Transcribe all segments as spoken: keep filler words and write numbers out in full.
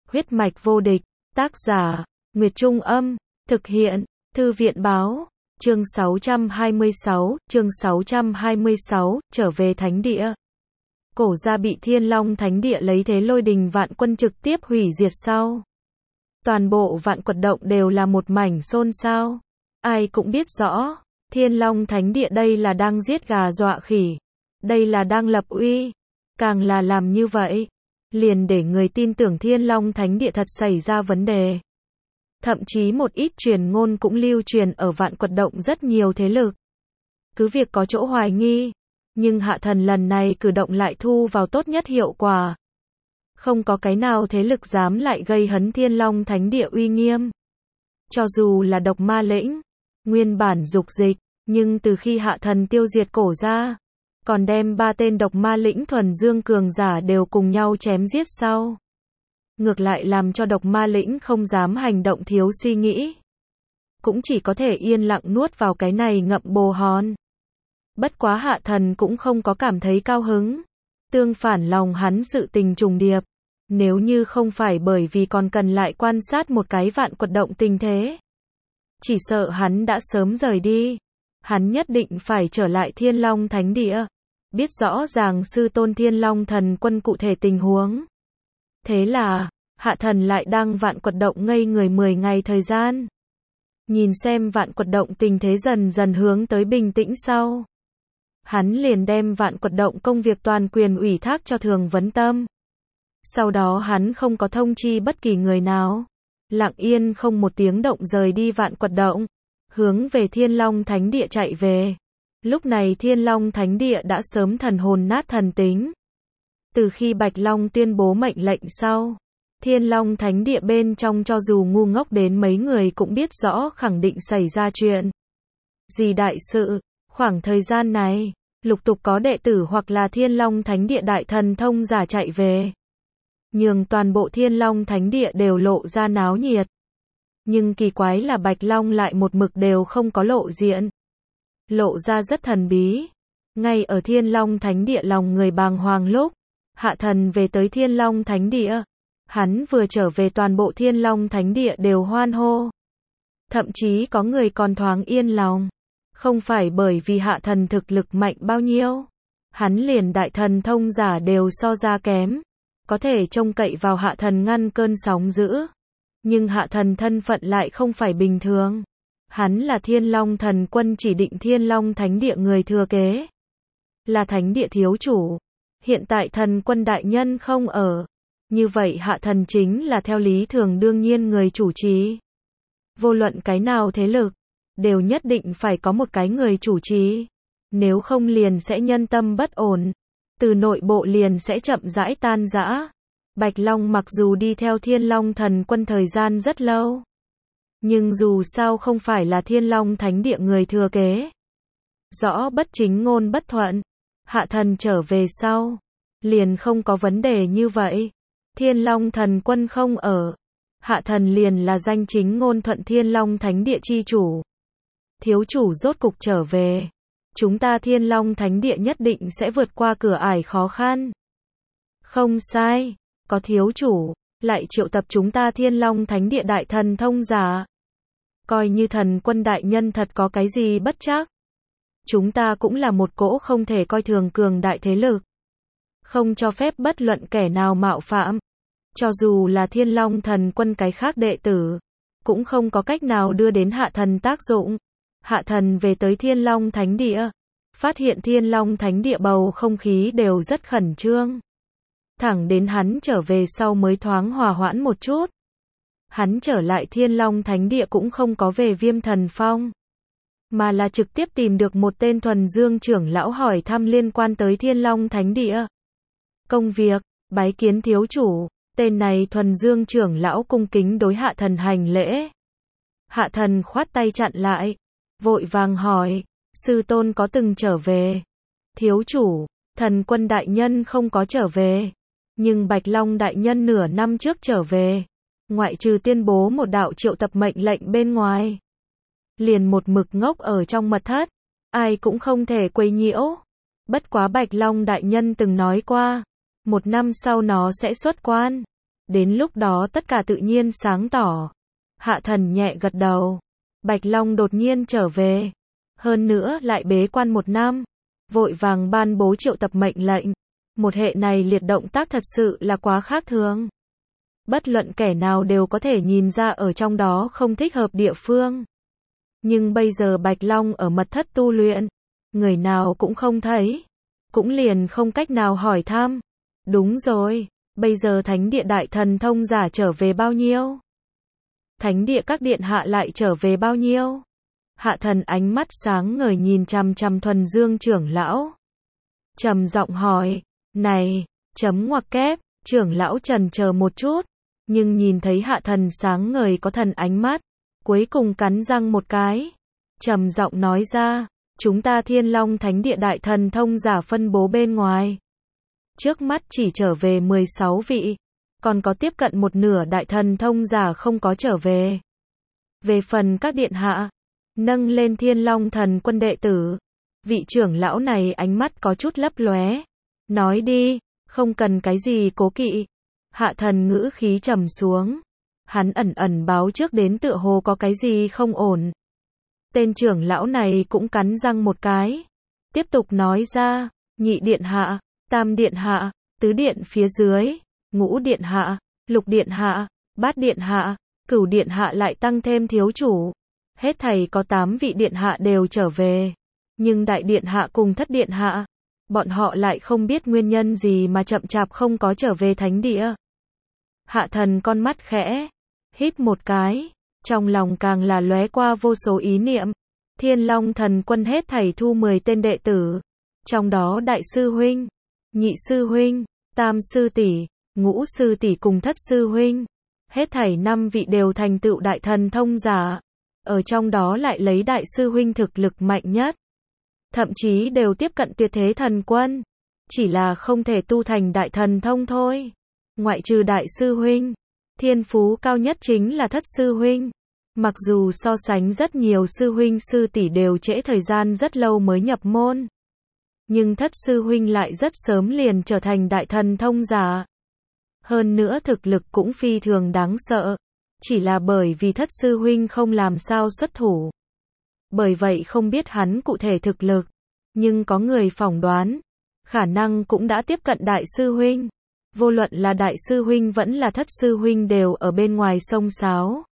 Huyết mạch vô địch, tác giả, Nguyệt Trung Âm, thực hiện, Thư viện Báo, chương sáu trăm hai mươi sáu, chương sáu trăm hai mươi sáu, trở về thánh địa. Cổ gia bị Thiên Long Thánh Địa lấy thế lôi đình vạn quân trực tiếp hủy diệt sau. Toàn bộ vạn quật động đều là một mảnh xôn xao. Ai cũng biết rõ, Thiên Long Thánh Địa đây là đang giết gà dọa khỉ. Đây là đang lập uy. Càng là làm như vậy, liền để người tin tưởng Thiên Long Thánh Địa thật xảy ra vấn đề. Thậm chí một ít truyền ngôn cũng lưu truyền ở vạn quật động rất nhiều thế lực. Cứ việc có chỗ hoài nghi, nhưng hạ thần lần này cử động lại thu vào tốt nhất hiệu quả. Không có cái nào thế lực dám lại gây hấn Thiên Long Thánh Địa uy nghiêm. Cho dù là độc ma lĩnh, nguyên bản dục dịch, nhưng từ khi hạ thần tiêu diệt cổ gia, còn đem ba tên độc ma lĩnh thuần dương cường giả đều cùng nhau chém giết sau. Ngược lại làm cho độc ma lĩnh không dám hành động thiếu suy nghĩ. Cũng chỉ có thể yên lặng nuốt vào cái này ngậm bồ hòn. Bất quá hạ thần cũng không có cảm thấy cao hứng. Tương phản lòng hắn sự tình trùng điệp. Nếu như không phải bởi vì còn cần lại quan sát một cái vạn quật động tình thế, chỉ sợ hắn đã sớm rời đi. Hắn nhất định phải trở lại Thiên Long Thánh Địa, biết rõ ràng sư tôn Thiên Long Thần Quân cụ thể tình huống. Thế là, hạ thần lại đang vạn quật động ngây người mười ngày thời gian. Nhìn xem vạn quật động tình thế dần dần hướng tới bình tĩnh sau. Hắn liền đem vạn quật động công việc toàn quyền ủy thác cho Thường Vấn Tâm. Sau đó hắn không có thông chi bất kỳ người nào. Lặng yên không một tiếng động rời đi vạn quật động, hướng về Thiên Long Thánh Địa chạy về. Lúc này Thiên Long Thánh Địa đã sớm thần hồn nát thần tính. Từ khi Bạch Long tuyên bố mệnh lệnh sau, Thiên Long Thánh Địa bên trong cho dù ngu ngốc đến mấy người cũng biết rõ khẳng định xảy ra chuyện gì đại sự. Khoảng thời gian này, lục tục có đệ tử hoặc là Thiên Long Thánh Địa đại thần thông giả chạy về, nhường toàn bộ Thiên Long Thánh Địa đều lộ ra náo nhiệt. Nhưng kỳ quái là Bạch Long lại một mực đều không có lộ diện. Lộ ra rất thần bí. Ngay ở Thiên Long Thánh Địa lòng người bàng hoàng lúc, hạ thần về tới Thiên Long Thánh Địa. Hắn vừa trở về toàn bộ Thiên Long Thánh Địa đều hoan hô. Thậm chí có người còn thoáng yên lòng. Không phải bởi vì hạ thần thực lực mạnh bao nhiêu. Hắn liền đại thần thông giả đều so ra kém. Có thể trông cậy vào hạ thần ngăn cơn sóng dữ. Nhưng hạ thần thân phận lại không phải bình thường. Hắn là Thiên Long Thần Quân chỉ định Thiên Long Thánh Địa người thừa kế. Là Thánh Địa thiếu chủ. Hiện tại thần quân đại nhân không ở. Như vậy hạ thần chính là theo lý thường đương nhiên người chủ trì. Vô luận cái nào thế lực, đều nhất định phải có một cái người chủ trì. Nếu không liền sẽ nhân tâm bất ổn. Từ nội bộ liền sẽ chậm rãi tan rã. Bạch Long mặc dù đi theo Thiên Long Thần Quân thời gian rất lâu, nhưng dù sao không phải là Thiên Long Thánh Địa người thừa kế. Rõ bất chính ngôn bất thuận. Hạ thần trở về sau, liền không có vấn đề như vậy. Thiên Long Thần Quân không ở. Hạ thần liền là danh chính ngôn thuận Thiên Long Thánh Địa chi chủ. Thiếu chủ rốt cục trở về. Chúng ta Thiên Long Thánh Địa nhất định sẽ vượt qua cửa ải khó khăn. Không sai, có thiếu chủ, lại triệu tập chúng ta Thiên Long Thánh Địa đại thần thông giả. Coi như thần quân đại nhân thật có cái gì bất trắc. Chúng ta cũng là một cỗ không thể coi thường cường đại thế lực. Không cho phép bất luận kẻ nào mạo phạm. Cho dù là Thiên Long Thần Quân cái khác đệ tử, cũng không có cách nào đưa đến hạ thần tác dụng. Hạ thần về tới Thiên Long Thánh Địa, phát hiện Thiên Long Thánh Địa bầu không khí đều rất khẩn trương. Thẳng đến hắn trở về sau mới thoáng hòa hoãn một chút. Hắn trở lại Thiên Long Thánh Địa cũng không có về Viêm Thần Phong, mà là trực tiếp tìm được một tên thuần dương trưởng lão hỏi thăm liên quan tới Thiên Long Thánh Địa. Công việc, bái kiến thiếu chủ. Tên này thuần dương trưởng lão cung kính đối hạ thần hành lễ. Hạ thần khoát tay chặn lại, vội vàng hỏi, sư tôn có từng trở về? Thiếu chủ, thần quân đại nhân không có trở về, nhưng Bạch Long đại nhân nửa năm trước trở về, ngoại trừ tuyên bố một đạo triệu tập mệnh lệnh bên ngoài, liền một mực ngốc ở trong mật thất, ai cũng không thể quấy nhiễu. Bất quá Bạch Long đại nhân từng nói qua, một năm sau nó sẽ xuất quan. Đến lúc đó tất cả tự nhiên sáng tỏ. Hạ thần nhẹ gật đầu. Bạch Long đột nhiên trở về. Hơn nữa lại bế quan một năm. Vội vàng ban bố triệu tập mệnh lệnh. Một hệ này liệt động tác thật sự là quá khác thường. Bất luận kẻ nào đều có thể nhìn ra ở trong đó không thích hợp địa phương. Nhưng bây giờ Bạch Long ở mật thất tu luyện. Người nào cũng không thấy. Cũng liền không cách nào hỏi thăm. Đúng rồi, bây giờ thánh địa đại thần thông giả trở về bao nhiêu? Thánh địa các điện hạ lại trở về bao nhiêu? Hạ thần ánh mắt sáng ngời nhìn chằm chằm Thuần Dương trưởng lão. Trầm giọng hỏi, này, chấm ngoặc kép, trưởng lão trần chờ một chút, nhưng nhìn thấy hạ thần sáng ngời có thần ánh mắt, cuối cùng cắn răng một cái. Trầm giọng nói ra, chúng ta Thiên Long Thánh Địa đại thần thông giả phân bố bên ngoài. Trước mắt chỉ trở về mười sáu vị, còn có tiếp cận một nửa đại thần thông giả không có trở về. Về phần các điện hạ, nâng lên Thiên Long thần quân đệ tử, vị trưởng lão này ánh mắt có chút lấp lóe. Nói đi, không cần cái gì cố kỵ. Hạ thần ngữ khí trầm xuống. Hắn ẩn ẩn báo trước đến tựa hồ có cái gì không ổn. Tên trưởng lão này cũng cắn răng một cái. Tiếp tục nói ra, nhị điện hạ, tam điện hạ, tứ điện phía dưới, ngũ điện hạ, lục điện hạ, bát điện hạ, cửu điện hạ lại tăng thêm thiếu chủ. Hết thảy có tám vị điện hạ đều trở về. Nhưng đại điện hạ cùng thất điện hạ, bọn họ lại không biết nguyên nhân gì mà chậm chạp không có trở về thánh địa. Hạ thần con mắt khẽ híp một cái, trong lòng càng là lóe qua vô số ý niệm. Thiên Long thần quân hết thảy thu mười tên đệ tử, trong đó đại sư huynh, nhị sư huynh, tam sư tỷ, ngũ sư tỷ cùng thất sư huynh, hết thảy năm vị đều thành tựu đại thần thông giả, ở trong đó lại lấy đại sư huynh thực lực mạnh nhất, thậm chí đều tiếp cận tuyệt thế thần quân, chỉ là không thể tu thành đại thần thông thôi. Ngoại trừ đại sư huynh, thiên phú cao nhất chính là thất sư huynh. Mặc dù so sánh rất nhiều sư huynh sư tỷ đều trễ thời gian rất lâu mới nhập môn, nhưng thất sư huynh lại rất sớm liền trở thành đại thần thông giả. Hơn nữa thực lực cũng phi thường đáng sợ, chỉ là bởi vì thất sư huynh không làm sao xuất thủ. Bởi vậy không biết hắn cụ thể thực lực, nhưng có người phỏng đoán, khả năng cũng đã tiếp cận đại sư huynh. Vô luận là đại sư huynh vẫn là thất sư huynh đều ở bên ngoài sông sáo,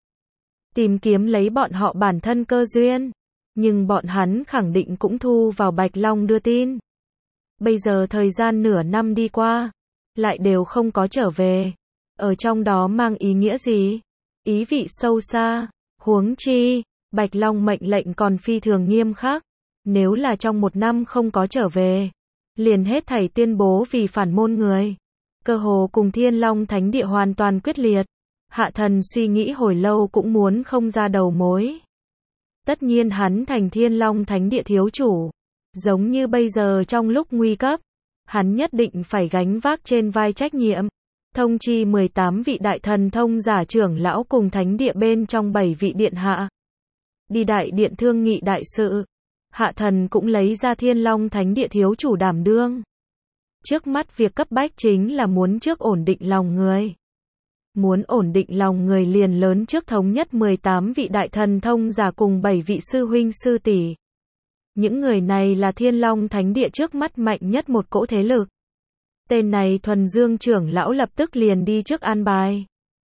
tìm kiếm lấy bọn họ bản thân cơ duyên, nhưng bọn hắn khẳng định cũng thu vào Bạch Long đưa tin. Bây giờ thời gian nửa năm đi qua, lại đều không có trở về. Ở trong đó mang ý nghĩa gì? Ý vị sâu xa. Huống chi, Bạch Long mệnh lệnh còn phi thường nghiêm khắc. Nếu là trong một năm không có trở về, liền hết thảy tuyên bố vì phản môn người. Cơ hồ cùng Thiên Long Thánh Địa hoàn toàn quyết liệt. Hạ thần suy nghĩ hồi lâu cũng muốn không ra đầu mối. Tất nhiên hắn thành Thiên Long Thánh Địa thiếu chủ. Giống như bây giờ trong lúc nguy cấp, hắn nhất định phải gánh vác trên vai trách nhiệm. Thông chi mười tám vị đại thần thông giả trưởng lão cùng thánh địa bên trong bảy vị điện hạ. Đi đại điện thương nghị đại sự. Hạ thần cũng lấy ra Thiên Long Thánh Địa thiếu chủ đảm đương. Trước mắt việc cấp bách chính là muốn trước ổn định lòng người. Muốn ổn định lòng người liền lớn trước thống nhất mười tám vị đại thần thông giả cùng bảy vị sư huynh sư tỷ. Những người này là Thiên Long Thánh Địa trước mắt mạnh nhất một cỗ thế lực. Tên này Thuần Dương trưởng lão lập tức liền đi trước an bài.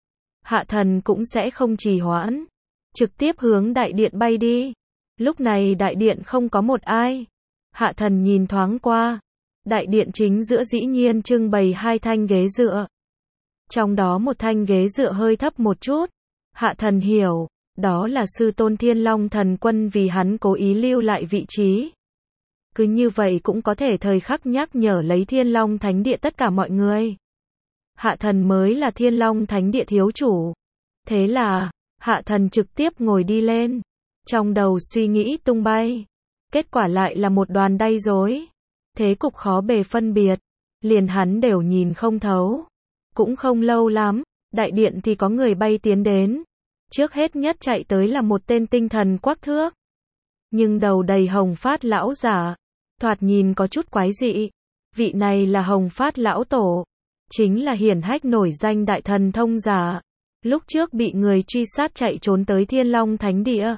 Hạ thần cũng sẽ không trì hoãn, trực tiếp hướng đại điện bay đi. Lúc này đại điện không có một ai. Hạ thần nhìn thoáng qua, đại điện chính giữa dĩ nhiên trưng bày hai thanh ghế dựa. Trong đó một thanh ghế dựa hơi thấp một chút. Hạ thần hiểu, đó là sư tôn Thiên Long thần quân vì hắn cố ý lưu lại vị trí. Cứ như vậy cũng có thể thời khắc nhắc nhở lấy Thiên Long Thánh Địa tất cả mọi người. Hạ thần mới là Thiên Long Thánh Địa thiếu chủ. Thế là, hạ thần trực tiếp ngồi đi lên. Trong đầu suy nghĩ tung bay. Kết quả lại là một đoàn đay rối. Thế cục khó bề phân biệt. Liền hắn đều nhìn không thấu. Cũng không lâu lắm, đại điện thì có người bay tiến đến. Trước hết nhất chạy tới là một tên tinh thần quắc thước. Nhưng đầu đầy hồng phát lão giả. Thoạt nhìn có chút quái dị. Vị này là Hồng Phát lão tổ. chính là hiển hách nổi danh đại thần thông giả. Lúc trước bị người truy sát chạy trốn tới Thiên Long Thánh Địa.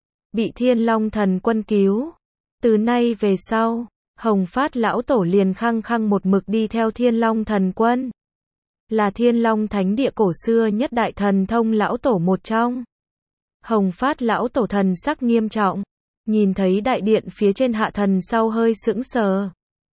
Bị Thiên Long Thần Quân cứu. Từ nay về sau, Hồng Phát lão tổ liền khăng khăng một mực đi theo Thiên Long Thần Quân. Là Thiên Long Thánh Địa cổ xưa nhất đại thần thông lão tổ một trong. Hồng Phát lão tổ thần sắc nghiêm trọng. Nhìn thấy đại điện phía trên hạ thần sau hơi sững sờ.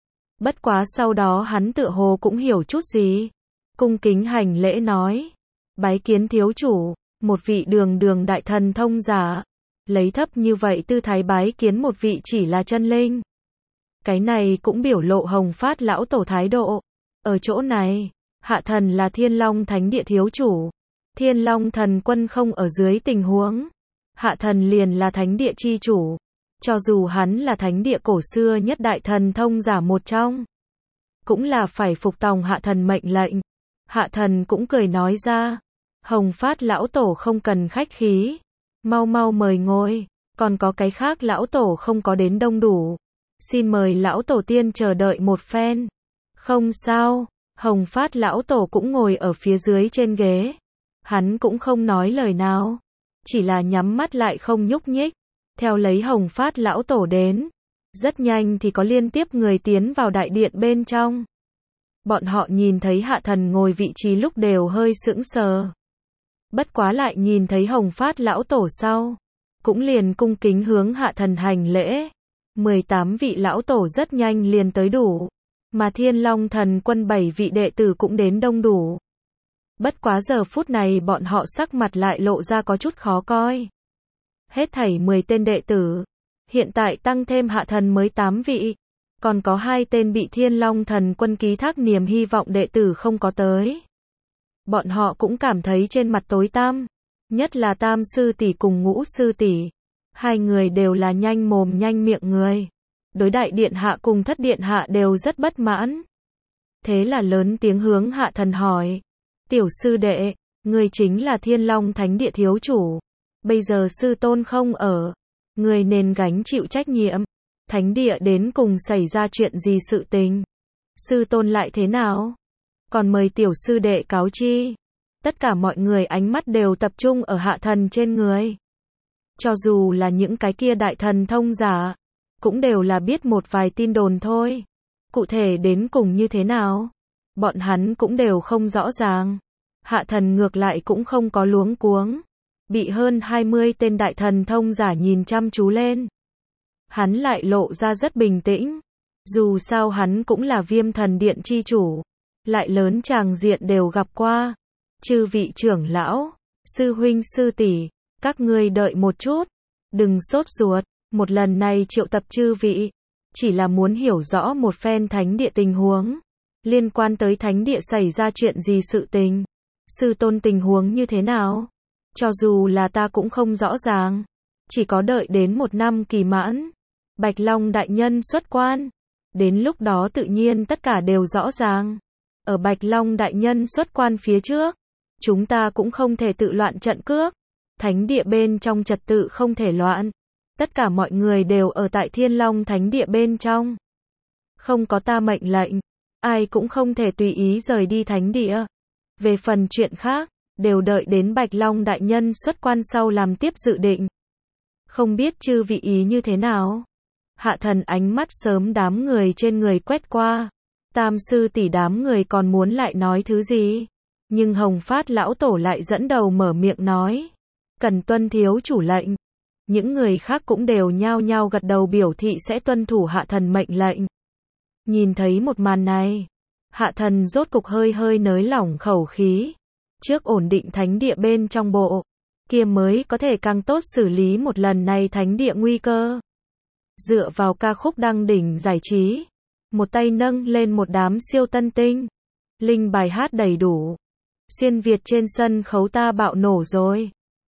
Bất quá sau đó hắn tựa hồ cũng hiểu chút gì. Cung kính hành lễ nói. Bái kiến thiếu chủ, một vị đường đường đại thần thông giả. Lấy thấp như vậy tư thái bái kiến một vị chỉ là chân linh. Cái này cũng biểu lộ Hồng Phát lão tổ thái độ. Ở chỗ này, hạ thần là Thiên Long Thánh Địa thiếu chủ. Thiên Long Thần Quân không ở dưới tình huống. Hạ thần liền là Thánh Địa chi chủ. Cho dù hắn là Thánh Địa cổ xưa nhất đại thần thông giả một trong. Cũng là phải phục tòng hạ thần mệnh lệnh. Hạ thần cũng cười nói ra. Hồng Phát lão tổ không cần khách khí. Mau mau mời ngồi. Còn có cái khác lão tổ không có đến đông đủ. Xin mời lão tổ tiên chờ đợi một phen. Không sao. Hồng Phát lão tổ cũng ngồi ở phía dưới trên ghế. Hắn cũng không nói lời nào. Chỉ là nhắm mắt lại không nhúc nhích. Theo lấy Hồng Phát lão tổ đến. Rất nhanh thì có liên tiếp người tiến vào đại điện bên trong. Bọn họ nhìn thấy hạ thần ngồi vị trí lúc đều hơi sững sờ. Bất quá lại nhìn thấy Hồng Phát lão tổ sau. Cũng liền cung kính hướng hạ thần hành lễ. mười tám vị lão tổ rất nhanh liền tới đủ. Mà Thiên Long Thần Quân bảy vị đệ tử cũng đến đông đủ. Bất quá giờ phút này bọn họ sắc mặt lại lộ ra có chút khó coi. Hết thảy mười tên đệ tử. Hiện tại tăng thêm hạ thần mới tám vị. Còn có hai tên bị Thiên Long Thần Quân ký thác niềm hy vọng đệ tử không có tới. Bọn họ cũng cảm thấy trên mặt tối tăm. Nhất là Tam sư tỷ cùng Ngũ sư tỷ. Hai người đều là nhanh mồm nhanh miệng người. Đối đại điện hạ cùng thất điện hạ đều rất bất mãn. Thế là lớn tiếng hướng hạ thần hỏi. Tiểu sư đệ, người chính là Thiên Long Thánh Địa thiếu chủ. Bây giờ sư tôn không ở. Người nên gánh chịu trách nhiệm. Thánh địa đến cùng xảy ra chuyện gì sự tình. Sư tôn lại thế nào? Còn mời tiểu sư đệ cáo chi. Tất cả mọi người ánh mắt đều tập trung ở hạ thần trên người. Cho dù là những cái kia đại thần thông giả. Cũng đều là biết một vài tin đồn thôi. Cụ thể đến cùng như thế nào? Bọn hắn cũng đều không rõ ràng. Hạ thần ngược lại cũng không có luống cuống. Bị hơn hai mươi tên đại thần thông giả nhìn chăm chú lên. Hắn lại lộ ra rất bình tĩnh. Dù sao hắn cũng là Viêm Thần Điện chi chủ. Lại lớn tràng diện đều gặp qua. Chư vị trưởng lão, sư huynh sư tỷ, các ngươi đợi một chút. Đừng sốt ruột. Một lần này triệu tập chư vị. Chỉ là muốn hiểu rõ một phen thánh địa tình huống. Liên quan tới thánh địa xảy ra chuyện gì sự tình. Sư tôn tình huống như thế nào? Cho dù là ta cũng không rõ ràng. Chỉ có đợi đến một năm kỳ mãn. Bạch Long đại nhân xuất quan. Đến lúc đó tự nhiên tất cả đều rõ ràng. Ở Bạch Long đại nhân xuất quan phía trước. Chúng ta cũng không thể tự loạn trận cước. Thánh địa bên trong trật tự không thể loạn. Tất cả mọi người đều ở tại Thiên Long Thánh Địa bên trong. Không có ta mệnh lệnh. Ai cũng không thể tùy ý rời đi thánh địa. Về phần chuyện khác. Đều đợi đến Bạch Long đại nhân xuất quan sau làm tiếp dự định. Không biết chư vị ý như thế nào? Hạ thần ánh mắt sớm đám người trên người quét qua. Tam sư tỷ đám người còn muốn lại nói thứ gì? Nhưng Hồng Phát lão tổ lại dẫn đầu mở miệng nói. Cần tuân thiếu chủ lệnh. Những người khác cũng đều nhao nhao gật đầu biểu thị sẽ tuân thủ hạ thần mệnh lệnh. Nhìn thấy một màn này. Hạ thần rốt cục hơi hơi nới lỏng khẩu khí. Trước ổn định thánh địa bên trong bộ, kia mới có thể càng tốt xử lý một lần này thánh địa nguy cơ. Dựa vào ca khúc đăng đỉnh giải trí, một tay nâng lên một đám siêu tân tinh, linh bài hát đầy đủ. Xuyên Việt trên sân khấu ta bạo nổ rồi.